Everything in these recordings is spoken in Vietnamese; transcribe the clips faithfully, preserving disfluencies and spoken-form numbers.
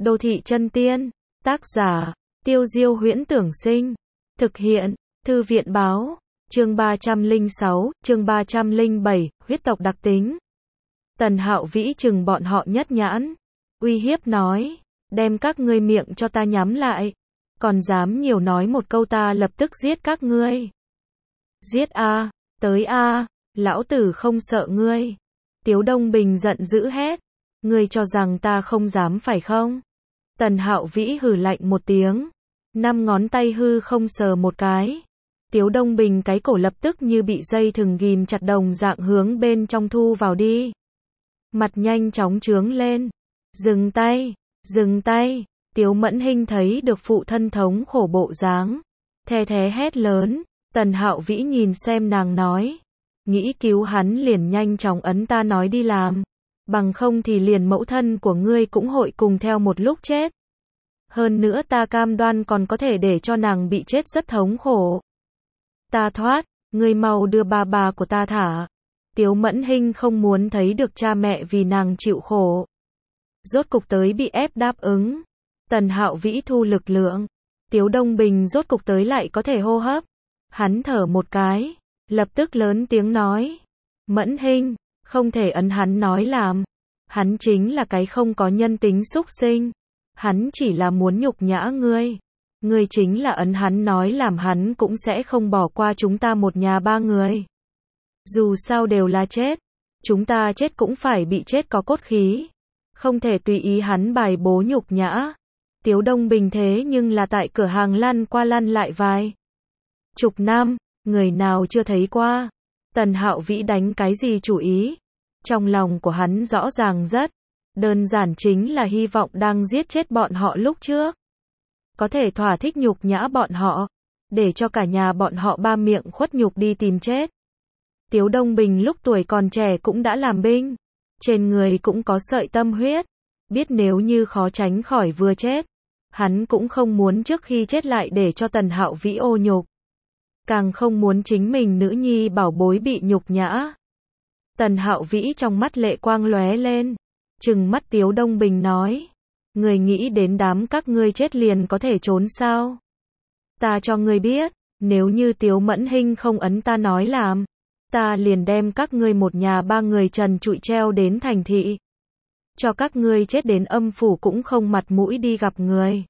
Đô thị chân tiên, tác giả, Tiêu Diêu Huyễn Tưởng Sinh, thực hiện, Thư viện báo, chương ba trăm lẻ sáu, chương ba trăm lẻ bảy, huyết tộc đặc tính. Tần Hạo Vĩ chừng bọn họ nhất nhãn, uy hiếp nói, đem các ngươi miệng cho ta nhắm lại, còn dám nhiều nói một câu ta lập tức giết các ngươi. Giết a, tới a, lão tử không sợ ngươi. Tiếu Đông Bình giận dữ hét, ngươi cho rằng ta không dám phải không? Tần Hạo Vĩ hừ lạnh một tiếng, năm ngón tay hư không sờ một cái. Tiếu Đông Bình cái cổ lập tức như bị dây thừng ghim chặt đồng dạng hướng bên trong thu vào đi. Mặt nhanh chóng trướng lên. Dừng tay, dừng tay. Tiếu Mẫn Hinh thấy được phụ thân thống khổ bộ dáng, the thé hét lớn. Tần Hạo Vĩ nhìn xem nàng nói, nghĩ cứu hắn liền nhanh chóng ấn ta nói đi làm, bằng không thì liền mẫu thân của ngươi cũng hội cùng theo một lúc chết. Hơn nữa ta cam đoan còn có thể để cho nàng bị chết rất thống khổ. Ta thoát, ngươi mau đưa bà bà của ta thả. Tiếu Mẫn Hinh không muốn thấy được cha mẹ vì nàng chịu khổ. Rốt cục tới bị ép đáp ứng. Tần Hạo Vĩ thu lực lượng. Tiếu Đông Bình rốt cục tới lại có thể hô hấp. Hắn thở một cái, lập tức lớn tiếng nói. Mẫn Hinh, không thể ấn hắn nói làm. Hắn chính là cái không có nhân tính xúc sinh. Hắn chỉ là muốn nhục nhã ngươi. Ngươi chính là ấn hắn nói làm hắn cũng sẽ không bỏ qua chúng ta một nhà ba người. Dù sao đều là chết. Chúng ta chết cũng phải bị chết có cốt khí. Không thể tùy ý hắn bài bố nhục nhã. Tiếu Đông Bình thế nhưng là tại cửa hàng lăn qua lăn lại vài chục năm, người nào chưa thấy qua. Tần Hạo Vĩ đánh cái gì chủ ý? Trong lòng của hắn rõ ràng rất đơn giản, chính là hy vọng đang giết chết bọn họ lúc trước. Có thể thỏa thích nhục nhã bọn họ, để cho cả nhà bọn họ ba miệng khuất nhục đi tìm chết. Tiếu Đông Bình lúc tuổi còn trẻ cũng đã làm binh, trên người cũng có sợi tâm huyết, biết nếu như khó tránh khỏi vừa chết, hắn cũng không muốn trước khi chết lại để cho Tần Hạo Vĩ ô nhục. Càng không muốn chính mình nữ nhi bảo bối bị nhục nhã. Tần Hạo Vĩ trong mắt lệ quang lóe lên, trừng mắt Tiếu Đông Bình nói, người nghĩ đến đám các ngươi chết liền có thể trốn sao? Ta cho ngươi biết, nếu như Tiếu Mẫn Hinh không ấn ta nói làm, ta liền đem các ngươi một nhà ba người trần trụi treo đến thành thị. Cho các ngươi chết đến âm phủ cũng không mặt mũi đi gặp người.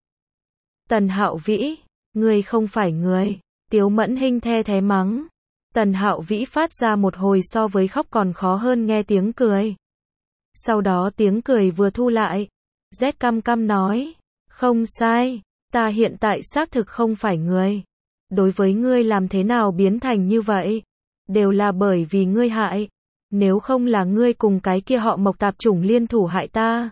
Tần Hạo Vĩ, ngươi không phải người. Tiếu Mẫn Hinh the thé mắng. Tần Hạo Vĩ phát ra một hồi so với khóc còn khó hơn nghe tiếng cười. Sau đó tiếng cười vừa thu lại, rét căm căm nói, không sai, ta hiện tại xác thực không phải người. Đối với ngươi làm thế nào biến thành như vậy, đều là bởi vì ngươi hại. Nếu không là ngươi cùng cái kia họ Mộc tạp chủng liên thủ hại ta,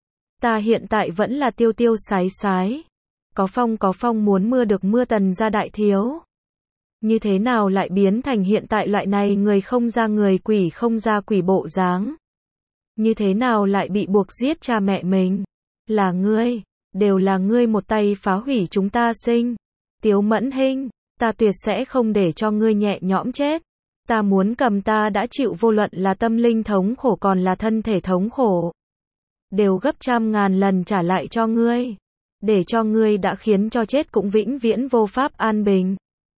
ta hiện tại vẫn là tiêu tiêu sái sái. Có phong có phong muốn mưa được mưa Tần gia đại thiếu. Như thế nào lại biến thành hiện tại loại này người không ra người quỷ không ra quỷ bộ dáng? Như thế nào lại bị buộc giết cha mẹ mình? Là ngươi, đều là ngươi một tay phá hủy chúng ta sinh. Tiếu Mẫn Hinh, ta tuyệt sẽ không để cho ngươi nhẹ nhõm chết. Ta muốn cầm ta đã chịu vô luận là tâm linh thống khổ còn là thân thể thống khổ, đều gấp trăm ngàn lần trả lại cho ngươi. Để cho ngươi đã khiến cho chết cũng vĩnh viễn vô pháp an bình.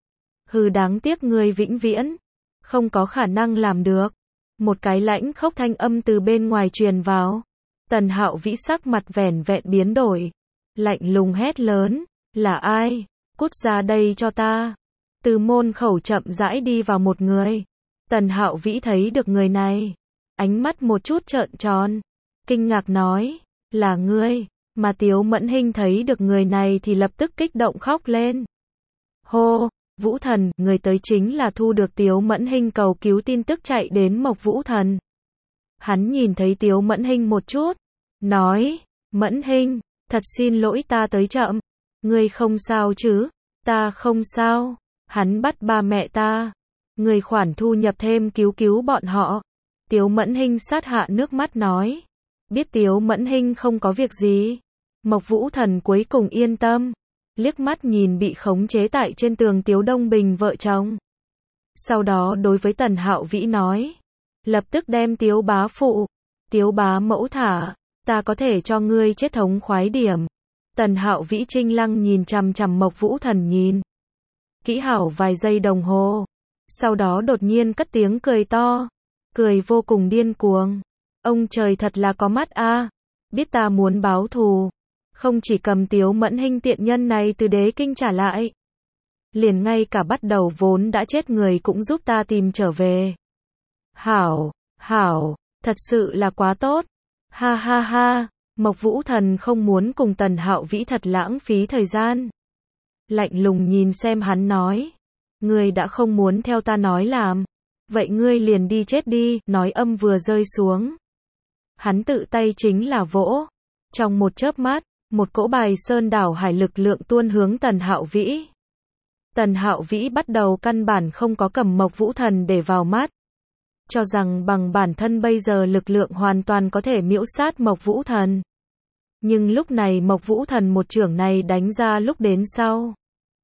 Hừ, đáng tiếc ngươi vĩnh viễn không có khả năng làm được. Một cái lãnh khốc thanh âm từ bên ngoài truyền vào. Tần Hạo Vĩ sắc mặt vẻn vẹn biến đổi, lạnh lùng hét lớn, là ai? Cút ra đây cho ta. Từ môn khẩu chậm rãi đi vào một người. Tần Hạo Vĩ thấy được người này, ánh mắt một chút trợn tròn, kinh ngạc nói, là ngươi. Mà Tiếu Mẫn Hinh thấy được người này thì lập tức kích động khóc lên. Hô, Vũ Thần, người tới chính là thu được Tiếu Mẫn Hinh cầu cứu tin tức chạy đến Mộc Vũ Thần. Hắn nhìn thấy Tiếu Mẫn Hinh một chút, nói, Mẫn Hinh, thật xin lỗi ta tới chậm. Ngươi không sao chứ? Ta không sao. Hắn bắt ba mẹ ta. Người khoản thu nhập thêm cứu cứu bọn họ. Tiếu Mẫn Hinh sát hạ nước mắt nói. Biết Tiếu Mẫn Hinh không có việc gì, Mộc Vũ Thần cuối cùng yên tâm, liếc mắt nhìn bị khống chế tại trên tường Tiếu Đông Bình vợ chồng. Sau đó đối với Tần Hạo Vĩ nói, lập tức đem Tiếu bá phụ, Tiếu bá mẫu thả. Ta có thể cho ngươi chết thống khoái điểm. Tần Hạo Vĩ trinh lăng nhìn chằm chằm Mộc Vũ Thần nhìn kỹ hảo vài giây đồng hồ. Sau đó đột nhiên cất tiếng cười to. Cười vô cùng điên cuồng. Ông trời thật là có mắt a. Biết ta muốn báo thù. Không chỉ cầm Tiếu Mẫn Hinh tiện nhân này từ đế kinh trả lại. Liền ngay cả bắt đầu vốn đã chết người cũng giúp ta tìm trở về. Hảo, hảo, thật sự là quá tốt. Ha ha ha, Mộc Vũ Thần không muốn cùng Tần Hạo Vĩ thật lãng phí thời gian. Lạnh lùng nhìn xem hắn nói. Ngươi đã không muốn theo ta nói làm. Vậy ngươi liền đi chết đi, nói âm vừa rơi xuống. Hắn tự tay chính là vỗ. Trong một chớp mắt, một cỗ bài sơn đảo hải lực lượng tuôn hướng Tần Hạo Vĩ. Tần Hạo Vĩ bắt đầu căn bản không có cầm Mộc Vũ Thần để vào mắt. Cho rằng bằng bản thân bây giờ lực lượng hoàn toàn có thể miễu sát Mộc Vũ Thần. Nhưng lúc này Mộc Vũ Thần một chưởng này đánh ra lúc đến sau.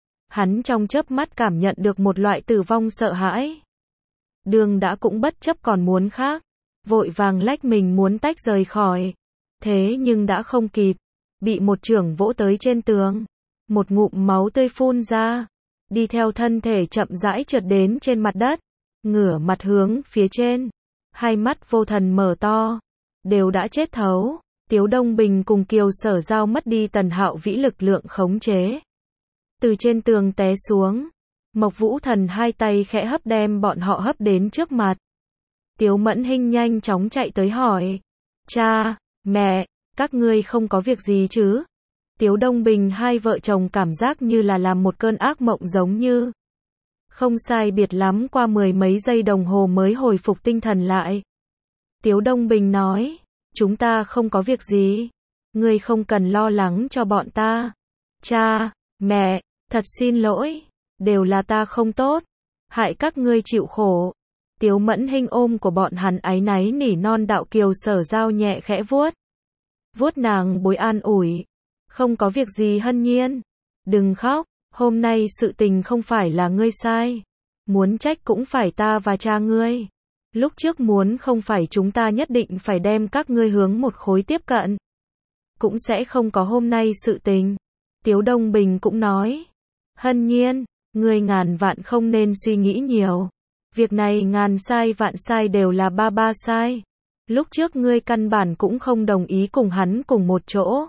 Hắn trong chớp mắt cảm nhận được một loại tử vong sợ hãi. Đường đã cũng bất chấp còn muốn khác. Vội vàng lách mình muốn tách rời khỏi. Thế nhưng đã không kịp. Bị một chưởng vỗ tới trên tường. Một ngụm máu tươi phun ra. Đi theo thân thể chậm rãi trượt đến trên mặt đất. Ngửa mặt hướng phía trên. Hai mắt vô thần mở to. Đều đã chết thấu. Tiếu Đông Bình cùng Kiều Sở Giao mất đi Tần Hạo Vĩ lực lượng khống chế. Từ trên tường té xuống. Mộc Vũ Thần hai tay khẽ hấp đem bọn họ hấp đến trước mặt. Tiếu Mẫn Hinh nhanh chóng chạy tới hỏi. Cha, mẹ, các ngươi không có việc gì chứ? Tiếu Đông Bình hai vợ chồng cảm giác như là làm một cơn ác mộng giống như. Không sai biệt lắm qua mười mấy giây đồng hồ mới hồi phục tinh thần lại. Tiếu Đông Bình nói. Chúng ta không có việc gì. Ngươi không cần lo lắng cho bọn ta. Cha, mẹ, thật xin lỗi. Đều là ta không tốt. Hại các ngươi chịu khổ. Tiếu Mẫn Hinh ôm của bọn hắn áy náy nỉ non đạo Kiều Sở Giao nhẹ khẽ vuốt. Vuốt nàng bối an ủi. Không có việc gì Hân Nhiên. Đừng khóc. Hôm nay sự tình không phải là ngươi sai. Muốn trách cũng phải ta và cha ngươi. Lúc trước muốn không phải chúng ta nhất định phải đem các ngươi hướng một khối tiếp cận. Cũng sẽ không có hôm nay sự tình. Tiếu Đông Bình cũng nói. Hân Nhiên, ngươi ngàn vạn không nên suy nghĩ nhiều. Việc này ngàn sai vạn sai đều là ba ba sai. Lúc trước ngươi căn bản cũng không đồng ý cùng hắn cùng một chỗ.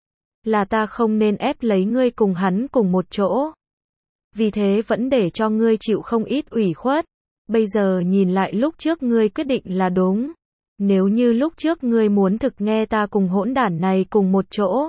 Là ta không nên ép lấy ngươi cùng hắn cùng một chỗ. Vì thế vẫn để cho ngươi chịu không ít ủy khuất. Bây giờ nhìn lại lúc trước ngươi quyết định là đúng. Nếu như lúc trước ngươi muốn thực nghe ta cùng hỗn đản này cùng một chỗ.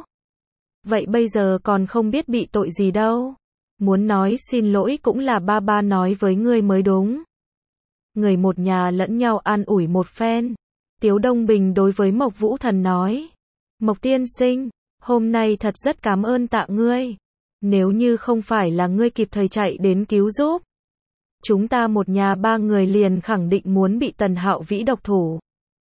Vậy bây giờ còn không biết bị tội gì đâu. Muốn nói xin lỗi cũng là ba ba nói với ngươi mới đúng. Người một nhà lẫn nhau an ủi một phen. Tiếu Đông Bình đối với Mộc Vũ Thần nói. Mộc tiên sinh, hôm nay thật rất cảm ơn tạ ngươi. Nếu như không phải là ngươi kịp thời chạy đến cứu giúp. Chúng ta một nhà ba người liền khẳng định muốn bị Tần Hạo Vĩ độc thủ.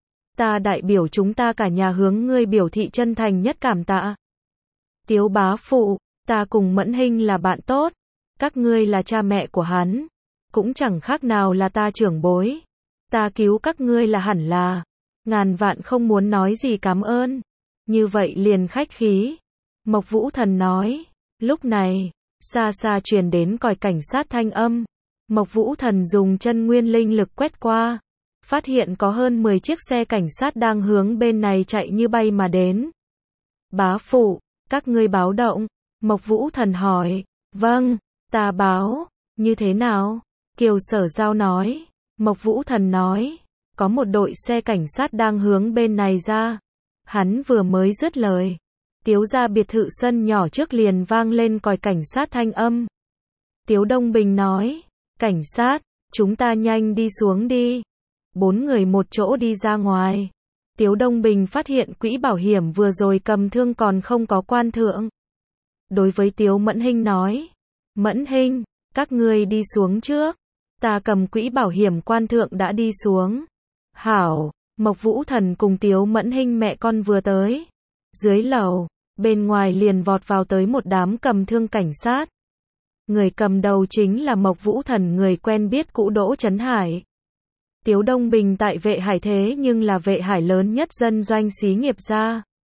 Ta đại biểu chúng ta cả nhà hướng ngươi biểu thị chân thành nhất cảm tạ. Tiếu bá phụ, ta cùng Mẫn Hinh là bạn tốt. Các ngươi là cha mẹ của hắn. Cũng chẳng khác nào là ta trưởng bối. Ta cứu các ngươi là hẳn là. Ngàn vạn không muốn nói gì cảm ơn. Như vậy liền khách khí. Mộc Vũ Thần nói. Lúc này, xa xa truyền đến còi cảnh sát thanh âm. Mộc Vũ Thần dùng chân nguyên linh lực quét qua. Phát hiện có hơn mười chiếc xe cảnh sát đang hướng bên này chạy như bay mà đến. Bá phụ, các ngươi báo động. Mộc Vũ Thần hỏi. Vâng, ta báo. Như thế nào? Kiều Sở Giao nói. Mộc Vũ Thần nói. Có một đội xe cảnh sát đang hướng bên này ra. Hắn vừa mới dứt lời. Tiếu gia biệt thự sân nhỏ trước liền vang lên còi cảnh sát thanh âm. Tiếu Đông Bình nói. Cảnh sát, chúng ta nhanh đi xuống đi. Bốn người một chỗ đi ra ngoài. Tiếu Đông Bình phát hiện quỹ bảo hiểm vừa rồi cầm thương còn không có quan thượng. Đối với Tiếu Mẫn Hinh nói. Mẫn Hinh, các ngươi đi xuống trước. Ta cầm quỹ bảo hiểm quan thượng đã đi xuống. Hảo, Mộc Vũ Thần cùng Tiếu Mẫn Hinh mẹ con vừa tới. Dưới lầu, bên ngoài liền vọt vào tới một đám cầm thương cảnh sát. Người cầm đầu chính là Mộc Vũ Thần người quen biết cũ Đỗ Chấn Hải. Tiếu Đông Bình tại Vệ Hải thế nhưng là Vệ Hải lớn nhất dân doanh xí nghiệp gia.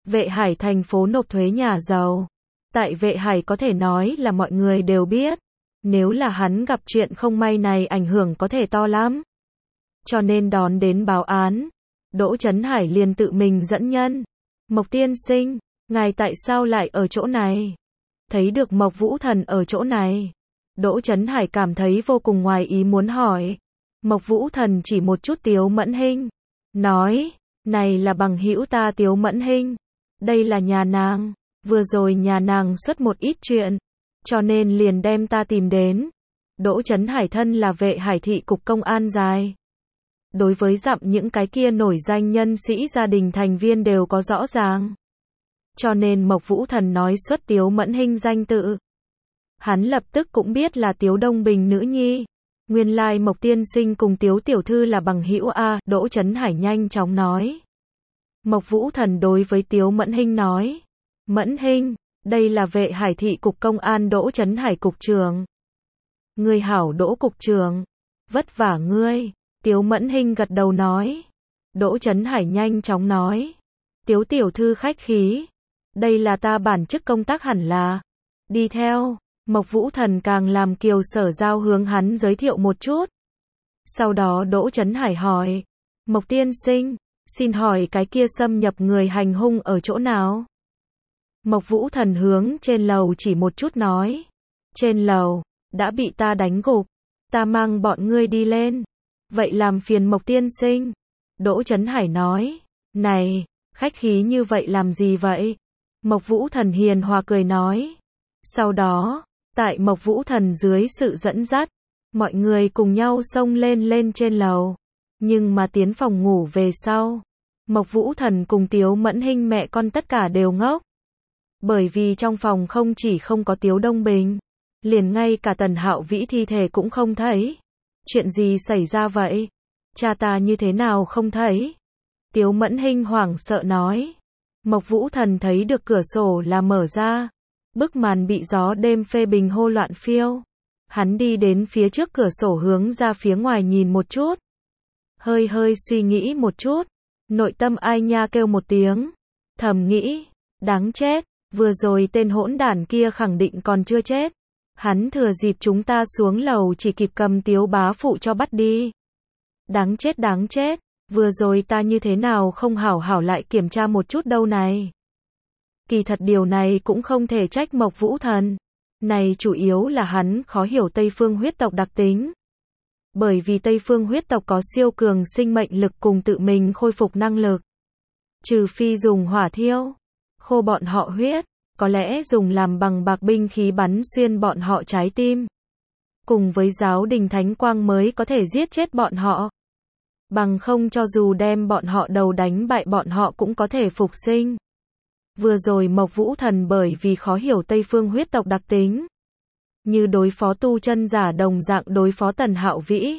Vệ Hải thành phố nộp thuế nhà giàu. Tại Vệ Hải có thể nói là mọi người đều biết. Nếu là hắn gặp chuyện không may này ảnh hưởng có thể to lắm. Cho nên đón đến báo án. Đỗ Chấn Hải liền tự mình dẫn nhân. Mộc tiên sinh, ngài tại sao lại ở chỗ này? Thấy được Mộc Vũ Thần ở chỗ này. Đỗ Chấn Hải cảm thấy vô cùng ngoài ý muốn hỏi. Mộc Vũ Thần chỉ một chút Tiếu Mẫn Hinh. Nói, này là bằng hữu ta Tiếu Mẫn Hinh. Đây là nhà nàng. Vừa rồi nhà nàng xuất một ít chuyện. Cho nên liền đem ta tìm đến. Đỗ Chấn Hải thân là Vệ Hải thị cục công an dài. Đối với dặm những cái kia nổi danh nhân sĩ gia đình thành viên đều có rõ ràng. Cho nên Mộc Vũ Thần nói xuất Tiếu Mẫn Hinh danh tự. Hắn lập tức cũng biết là Tiếu Đông Bình nữ nhi. Nguyên lai Mộc tiên sinh cùng Tiếu tiểu thư là bằng hữu a, Đỗ Chấn Hải nhanh chóng nói. Mộc Vũ Thần đối với Tiếu Mẫn Hinh nói. Mẫn Hinh, đây là Vệ Hải thị cục công an Đỗ Chấn Hải cục trưởng. Ngươi hảo Đỗ cục trưởng. Vất vả ngươi. Tiếu Mẫn Hinh gật đầu nói. Đỗ Chấn Hải nhanh chóng nói. Tiếu tiểu thư khách khí. Đây là ta bản chức công tác hẳn là. Đi theo. Mộc Vũ Thần càng làm Kiều Sở Giao hướng hắn giới thiệu một chút. Sau đó Đỗ Chấn Hải hỏi. Mộc tiên sinh, xin hỏi cái kia xâm nhập người hành hung ở chỗ nào? Mộc Vũ Thần hướng trên lầu chỉ một chút nói. Trên lầu, đã bị ta đánh gục. Ta mang bọn ngươi đi lên. Vậy làm phiền Mộc tiên sinh. Đỗ Chấn Hải nói. Này, khách khí như vậy làm gì vậy? Mộc Vũ Thần hiền hòa cười nói. Sau đó, tại Mộc Vũ Thần dưới sự dẫn dắt, mọi người cùng nhau xông lên lên trên lầu. Nhưng mà tiến phòng ngủ về sau, Mộc Vũ Thần cùng Tiếu Mẫn Hinh mẹ con tất cả đều ngốc. Bởi vì trong phòng không chỉ không có Tiếu Đông Bình, liền ngay cả Tần Hạo Vĩ thi thể cũng không thấy. Chuyện gì xảy ra vậy? Cha ta như thế nào không thấy? Tiếu Mẫn Hinh hoảng sợ nói. Mộc Vũ Thần thấy được cửa sổ là mở ra. Bức màn bị gió đêm phê bình hô loạn phiêu. Hắn đi đến phía trước cửa sổ hướng ra phía ngoài nhìn một chút. Hơi hơi suy nghĩ một chút. Nội tâm ai nha kêu một tiếng. Thầm nghĩ. Đáng chết. Vừa rồi tên hỗn đản kia khẳng định còn chưa chết. Hắn thừa dịp chúng ta xuống lầu chỉ kịp cầm Tiếu bá phụ cho bắt đi. Đáng chết đáng chết. Vừa rồi ta như thế nào không hảo hảo lại kiểm tra một chút đâu này. Kỳ thật điều này cũng không thể trách Mộc Vũ Thần. Này chủ yếu là hắn khó hiểu Tây phương huyết tộc đặc tính. Bởi vì Tây phương huyết tộc có siêu cường sinh mệnh lực cùng tự mình khôi phục năng lực. Trừ phi dùng hỏa thiêu, khô bọn họ huyết, có lẽ dùng làm bằng bạc binh khí bắn xuyên bọn họ trái tim. Cùng với giáo đình thánh quang mới có thể giết chết bọn họ. Bằng không cho dù đem bọn họ đầu đánh bại bọn họ cũng có thể phục sinh. Vừa rồi Mộc Vũ Thần bởi vì khó hiểu Tây phương huyết tộc đặc tính. Như đối phó tu chân giả đồng dạng đối phó Tần Hạo Vĩ.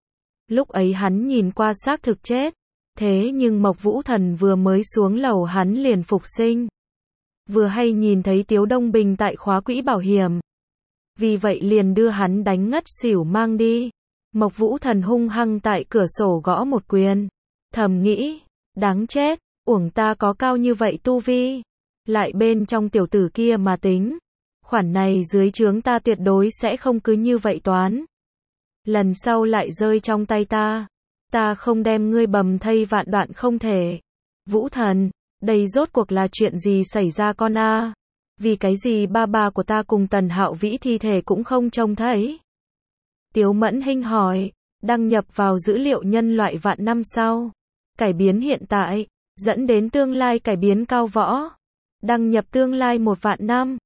Lúc ấy hắn nhìn qua xác thực chết. Thế nhưng Mộc Vũ Thần vừa mới xuống lầu hắn liền phục sinh. Vừa hay nhìn thấy Tiếu Đông Bình tại khóa quỹ bảo hiểm. Vì vậy liền đưa hắn đánh ngất xỉu mang đi. Mộc Vũ Thần hung hăng tại cửa sổ gõ một quyền. Thầm nghĩ, đáng chết, uổng ta có cao như vậy tu vi. Lại bên trong tiểu tử kia mà tính. Khoản này dưới trướng ta tuyệt đối sẽ không cứ như vậy toán. Lần sau lại rơi trong tay ta. Ta không đem ngươi bầm thây vạn đoạn không thể. Vũ Thần, đây rốt cuộc là chuyện gì xảy ra con a? Vì cái gì ba ba của ta cùng Tần Hạo Vĩ thi thể cũng không trông thấy? Tiếu Mẫn Hinh hỏi, đăng nhập vào dữ liệu nhân loại vạn năm sau. Cải biến hiện tại, dẫn đến tương lai cải biến cao võ. Đăng nhập tương lai một vạn năm.